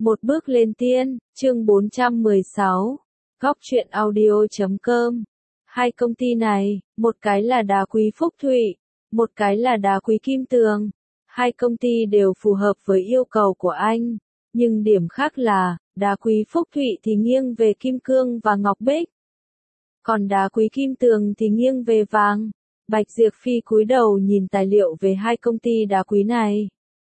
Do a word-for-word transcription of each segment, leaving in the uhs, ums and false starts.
Một bước lên tiên, chương bốn trăm mười sáu, góc truyện audio chấm com. Hai công ty này, một cái là Đá Quý Phúc Thụy, một cái là Đá Quý Kim Tường. Hai công ty đều phù hợp với yêu cầu của anh, nhưng điểm khác là, Đá Quý Phúc Thụy thì nghiêng về kim cương và ngọc bích, còn Đá Quý Kim Tường thì nghiêng về vàng. Bạch Diệp Phi cúi đầu nhìn tài liệu về hai công ty đá quý này.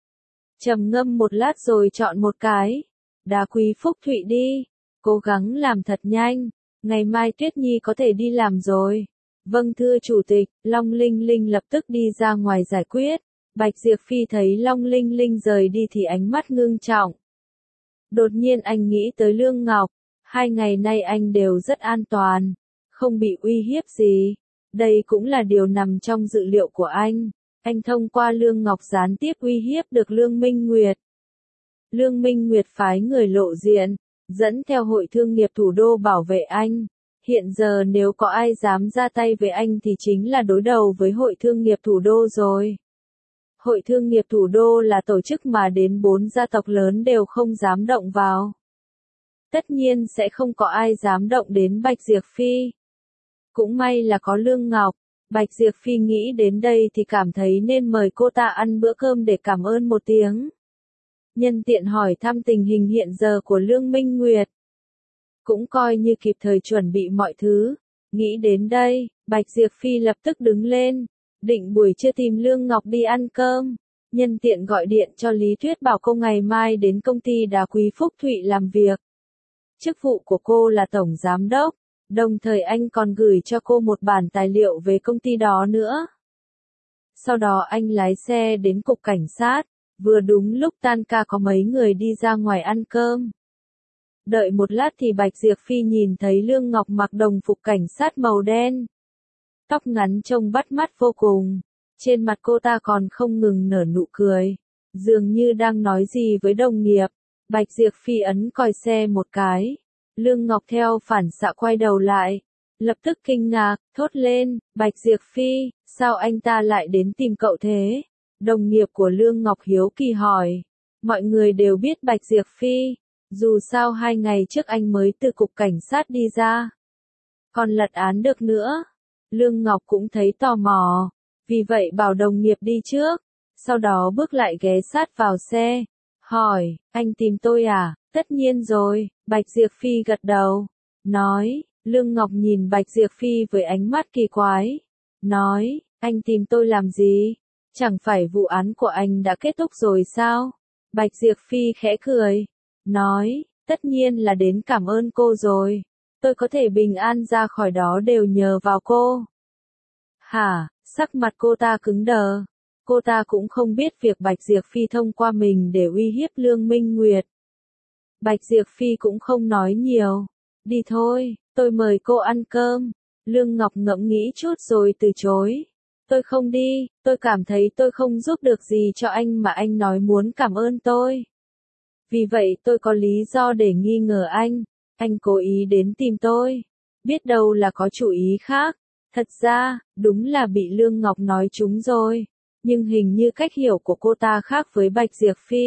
Trầm ngâm một lát rồi chọn một cái. Đá Quý Phúc Thụy đi, cố gắng làm thật nhanh, ngày mai Tuyết Nhi có thể đi làm rồi. Vâng thưa chủ tịch. Long Linh Linh lập tức đi ra ngoài giải quyết. Bạch Diệp Phi thấy Long Linh Linh rời đi thì ánh mắt ngưng trọng. Đột nhiên anh nghĩ tới Lương Ngọc, hai ngày nay anh đều rất an toàn, không bị uy hiếp gì. Đây cũng là điều nằm trong dự liệu của anh. Anh thông qua Lương Ngọc gián tiếp uy hiếp được Lương Minh Nguyệt. Lương Minh Nguyệt phái người lộ diện, dẫn theo hội thương nghiệp thủ đô bảo vệ anh. Hiện giờ nếu có ai dám ra tay với anh thì chính là đối đầu với hội thương nghiệp thủ đô rồi. Hội thương nghiệp thủ đô là tổ chức mà đến bốn gia tộc lớn đều không dám động vào. Tất nhiên sẽ không có ai dám động đến Bạch Diệp Phi. Cũng may là có Lương Ngọc. Bạch Diệp Phi nghĩ đến đây thì cảm thấy nên mời cô ta ăn bữa cơm để cảm ơn một tiếng. Nhân tiện hỏi thăm tình hình hiện giờ của Lương Minh Nguyệt. Cũng coi như kịp thời chuẩn bị mọi thứ. Nghĩ đến đây, Bạch Diệp Phi lập tức đứng lên, định buổi trưa tìm Lương Ngọc đi ăn cơm. Nhân tiện gọi điện cho Lý Tuyết bảo cô ngày mai đến công ty Đá Quý Phúc Thụy làm việc. Chức vụ của cô là tổng giám đốc. Đồng thời anh còn gửi cho cô một bản tài liệu về công ty đó nữa. Sau đó anh lái xe đến cục cảnh sát, vừa đúng lúc tan ca có mấy người đi ra ngoài ăn cơm. Đợi một lát thì Bạch Diệp Phi nhìn thấy Lương Ngọc mặc đồng phục cảnh sát màu đen. Tóc ngắn trông bắt mắt vô cùng, trên mặt cô ta còn không ngừng nở nụ cười, dường như đang nói gì với đồng nghiệp. Bạch Diệp Phi ấn còi xe một cái. Lương Ngọc theo phản xạ quay đầu lại, lập tức kinh ngạc, thốt lên, Bạch Diệp Phi, sao anh ta lại đến tìm cậu thế? Đồng nghiệp của Lương Ngọc hiếu kỳ hỏi. Mọi người đều biết Bạch Diệp Phi, dù sao hai ngày trước anh mới từ cục cảnh sát đi ra. Còn lật án được nữa. Lương Ngọc cũng thấy tò mò, vì vậy bảo đồng nghiệp đi trước, sau đó bước lại ghé sát vào xe, hỏi, anh tìm tôi à? Tất nhiên rồi. Bạch Diệp Phi gật đầu, nói. Lương Ngọc nhìn Bạch Diệp Phi với ánh mắt kỳ quái, nói, anh tìm tôi làm gì? Chẳng phải vụ án của anh đã kết thúc rồi sao? Bạch Diệp Phi khẽ cười, nói, tất nhiên là đến cảm ơn cô rồi. Tôi có thể bình an ra khỏi đó đều nhờ vào cô. Hả? Sắc mặt cô ta cứng đờ. Cô ta cũng không biết việc Bạch Diệp Phi thông qua mình để uy hiếp Lương Minh Nguyệt. Bạch Diệp Phi cũng không nói nhiều. Đi thôi, tôi mời cô ăn cơm. Lương Ngọc ngẫm nghĩ chút rồi từ chối. Tôi không đi, tôi cảm thấy tôi không giúp được gì cho anh mà anh nói muốn cảm ơn tôi. Vì vậy tôi có lý do để nghi ngờ anh. Anh cố ý đến tìm tôi. Biết đâu là có chủ ý khác. Thật ra, đúng là bị Lương Ngọc nói trúng rồi. Nhưng hình như cách hiểu của cô ta khác với Bạch Diệp Phi.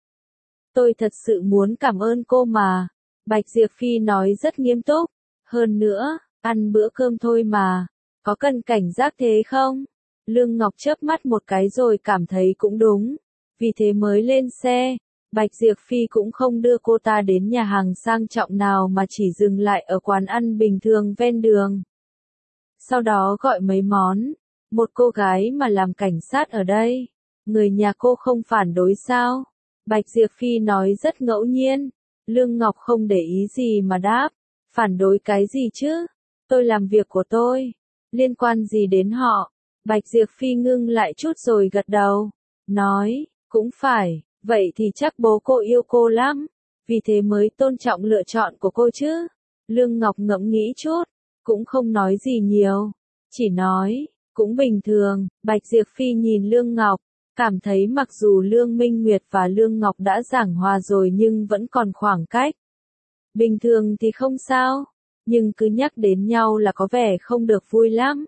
Tôi thật sự muốn cảm ơn cô mà. Bạch Diệp Phi nói rất nghiêm túc. Hơn nữa, ăn bữa cơm thôi mà. Có cần cảnh giác thế không? Lương Ngọc chớp mắt một cái rồi cảm thấy cũng đúng. Vì thế mới lên xe. Bạch Diệp Phi cũng không đưa cô ta đến nhà hàng sang trọng nào mà chỉ dừng lại ở quán ăn bình thường ven đường. Sau đó gọi mấy món. Một cô gái mà làm cảnh sát ở đây. Người nhà cô không phản đối sao? Bạch Diệp Phi nói rất ngẫu nhiên. Lương Ngọc không để ý gì mà đáp. Phản đối cái gì chứ? Tôi làm việc của tôi. Liên quan gì đến họ? Bạch Diệp Phi ngưng lại chút rồi gật đầu. Nói, cũng phải, vậy thì chắc bố cô yêu cô lắm. Vì thế mới tôn trọng lựa chọn của cô chứ. Lương Ngọc ngẫm nghĩ chút. Cũng không nói gì nhiều. Chỉ nói, cũng bình thường. Bạch Diệp Phi nhìn Lương Ngọc. Cảm thấy mặc dù Lương Minh Nguyệt và Lương Ngọc đã giảng hòa rồi nhưng vẫn còn khoảng cách. Bình thường thì không sao, nhưng cứ nhắc đến nhau là có vẻ không được vui lắm.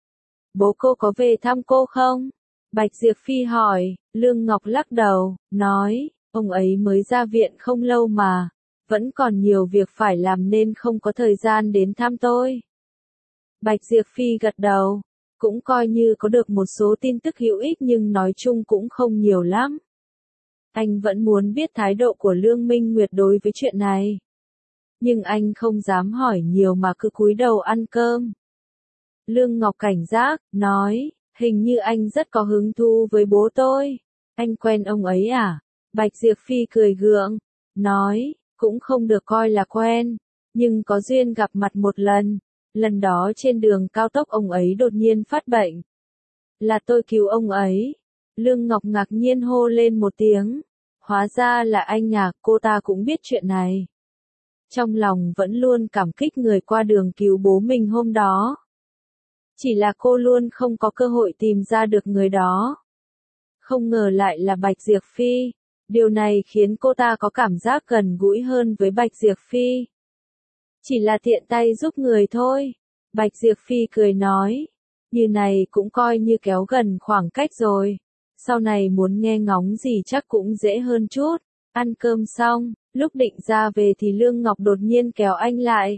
Bố cô có về thăm cô không? Bạch Diệp Phi hỏi. Lương Ngọc lắc đầu, nói, Ông ấy mới ra viện không lâu mà, vẫn còn nhiều việc phải làm nên không có thời gian đến thăm tôi. Bạch Diệp Phi gật đầu, cũng coi như có được một số tin tức hữu ích nhưng nói chung cũng không nhiều lắm. Anh vẫn muốn biết thái độ của Lương Minh Nguyệt đối với chuyện này. Nhưng anh không dám hỏi nhiều mà cứ cúi đầu ăn cơm. Lương Ngọc cảnh giác, nói, hình như anh rất có hứng thú với bố tôi. Anh quen ông ấy à? Bạch Diệp Phi cười gượng, nói, cũng không được coi là quen, nhưng có duyên gặp mặt một lần. Lần đó trên đường cao tốc ông ấy đột nhiên phát bệnh. Là tôi cứu ông ấy. Lương Ngọc ngạc nhiên hô lên một tiếng. Hóa ra là anh à, cô ta cũng biết chuyện này. Trong lòng vẫn luôn cảm kích người qua đường cứu bố mình hôm đó. Chỉ là cô luôn không có cơ hội tìm ra được người đó. Không ngờ lại là Bạch Diệp Phi. Điều này khiến cô ta có cảm giác gần gũi hơn với Bạch Diệp Phi. Chỉ là tiện tay giúp người thôi. Bạch Diệp Phi cười nói. Như này cũng coi như kéo gần khoảng cách rồi. Sau này muốn nghe ngóng gì chắc cũng dễ hơn chút. Ăn cơm xong, lúc định ra về thì Lương Ngọc đột nhiên kéo anh lại.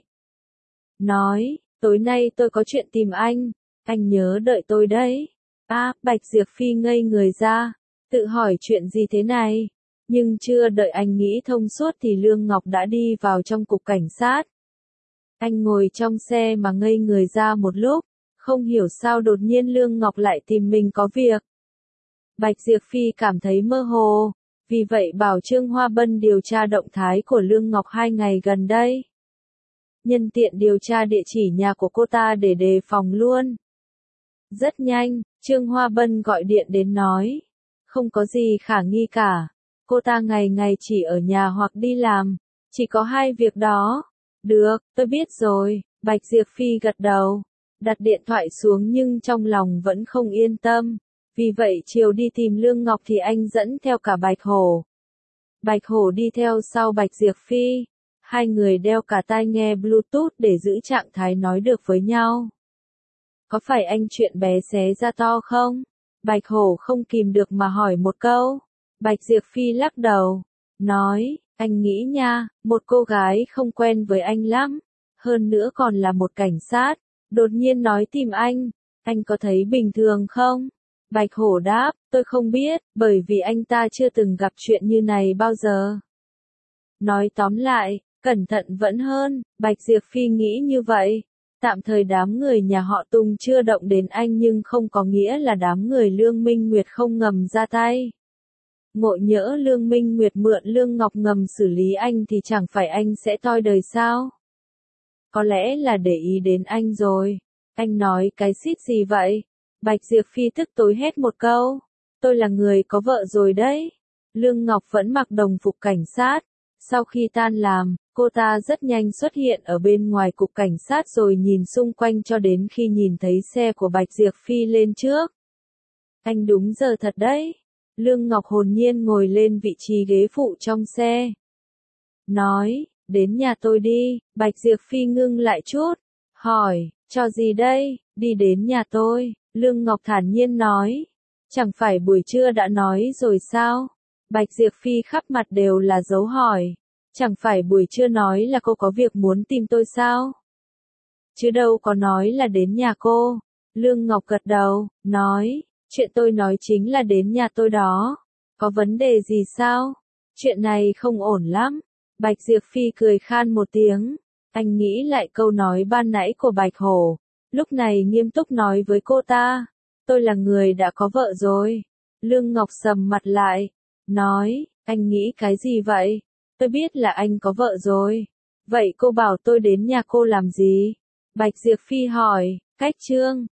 Nói, tối nay tôi có chuyện tìm anh. Anh nhớ đợi tôi đấy. À, Bạch Diệp Phi ngây người ra. Tự hỏi chuyện gì thế này. Nhưng chưa đợi anh nghĩ thông suốt thì Lương Ngọc đã đi vào trong cục cảnh sát. Anh ngồi trong xe mà ngây người ra một lúc, không hiểu sao đột nhiên Lương Ngọc lại tìm mình có việc. Bạch Diệp Phi cảm thấy mơ hồ, vì vậy bảo Trương Hoa Bân điều tra động thái của Lương Ngọc hai ngày gần đây. Nhân tiện điều tra địa chỉ nhà của cô ta để đề phòng luôn. Rất nhanh, Trương Hoa Bân gọi điện đến nói, không có gì khả nghi cả. Cô ta ngày ngày chỉ ở nhà hoặc đi làm, chỉ có hai việc đó. Được, tôi biết rồi, Bạch Diệp Phi gật đầu, đặt điện thoại xuống nhưng trong lòng vẫn không yên tâm. Vì vậy chiều đi tìm Lương Ngọc thì anh dẫn theo cả Bạch Hổ. Bạch Hổ đi theo sau Bạch Diệp Phi, hai người đeo cả tai nghe Bluetooth để giữ trạng thái nói được với nhau. Có phải anh chuyện bé xé ra to không? Bạch Hổ không kìm được mà hỏi một câu. Bạch Diệp Phi lắc đầu, nói, anh nghĩ nha, một cô gái không quen với anh lắm, hơn nữa còn là một cảnh sát, đột nhiên nói tìm anh, anh có thấy bình thường không? Bạch Hổ đáp, tôi không biết, bởi vì anh ta chưa từng gặp chuyện như này bao giờ. Nói tóm lại, cẩn thận vẫn hơn, Bạch Diệp Phi nghĩ như vậy. Tạm thời đám người nhà họ Tùng chưa động đến anh nhưng không có nghĩa là đám người Lương Minh Nguyệt không ngầm ra tay. Ngộ nhỡ Lương Minh Nguyệt mượn Lương Ngọc ngầm xử lý anh thì chẳng phải anh sẽ toi đời sao? Có lẽ là để ý đến anh rồi. Anh nói cái xít gì vậy? Bạch Diệp Phi tức tối hét một câu. Tôi là người có vợ rồi đấy. Lương Ngọc vẫn mặc đồng phục cảnh sát. Sau khi tan làm, cô ta rất nhanh xuất hiện ở bên ngoài cục cảnh sát rồi nhìn xung quanh cho đến khi nhìn thấy xe của Bạch Diệp Phi lên trước. Anh đúng giờ thật đấy. Lương Ngọc hồn nhiên ngồi lên vị trí ghế phụ trong xe. Nói, đến nhà tôi đi, Bạch Diệp Phi ngưng lại chút. Hỏi, cho gì đây, đi đến nhà tôi, Lương Ngọc thản nhiên nói. Chẳng phải buổi trưa đã nói rồi sao? Bạch Diệp Phi khắp mặt đều là dấu hỏi. Chẳng phải buổi trưa nói là cô có việc muốn tìm tôi sao? Chứ đâu có nói là đến nhà cô. Lương Ngọc gật đầu, nói, chuyện tôi nói chính là đến nhà tôi đó. Có vấn đề gì sao? Chuyện này không ổn lắm. Bạch Diệp Phi cười khan một tiếng. Anh nghĩ lại câu nói ban nãy của Bạch Hổ. Lúc này nghiêm túc nói với cô ta. Tôi là người đã có vợ rồi. Lương Ngọc sầm mặt lại. Nói, anh nghĩ cái gì vậy? Tôi biết là anh có vợ rồi. Vậy cô bảo tôi đến nhà cô làm gì? Bạch Diệp Phi hỏi, cách trương.